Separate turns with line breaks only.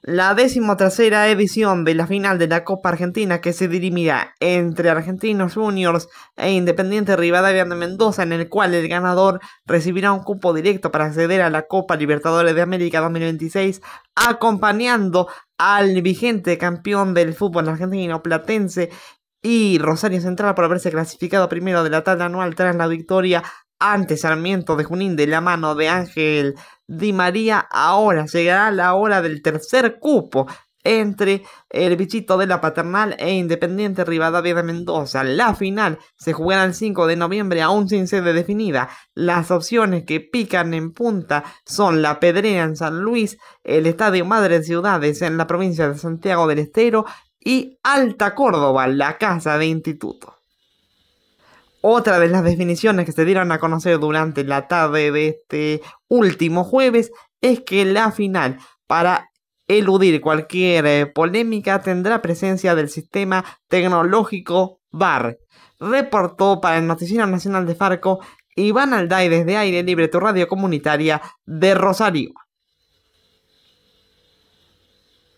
La 13ª edición de la final de la Copa Argentina, que se dirimirá entre Argentinos Juniors e Independiente Rivadavia de Mendoza, en el cual el ganador recibirá un cupo directo para acceder a la Copa Libertadores de América 2026, acompañando al vigente campeón del fútbol argentino Platense y Rosario Central por haberse clasificado primero de la tabla anual tras la victoria ante Sarmiento de Junín de la mano de Ángel Di María. Ahora llegará la hora del tercer cupo entre el bichito de la Paternal e Independiente Rivadavia de Mendoza. La final se jugará el 5 de noviembre, aún sin sede definida. Las opciones que pican en punta son La Pedrea en San Luis, el Estadio Madre Ciudades en la provincia de Santiago del Estero y Alta Córdoba, la casa de Instituto. Otra de las definiciones que se dieron a conocer durante la tarde de este último jueves es que la final, para eludir cualquier polémica, tendrá presencia del sistema tecnológico VAR. Reportó para el Noticiero Nacional de Farco Iván Alday desde Aire Libre, tu radio comunitaria de Rosario.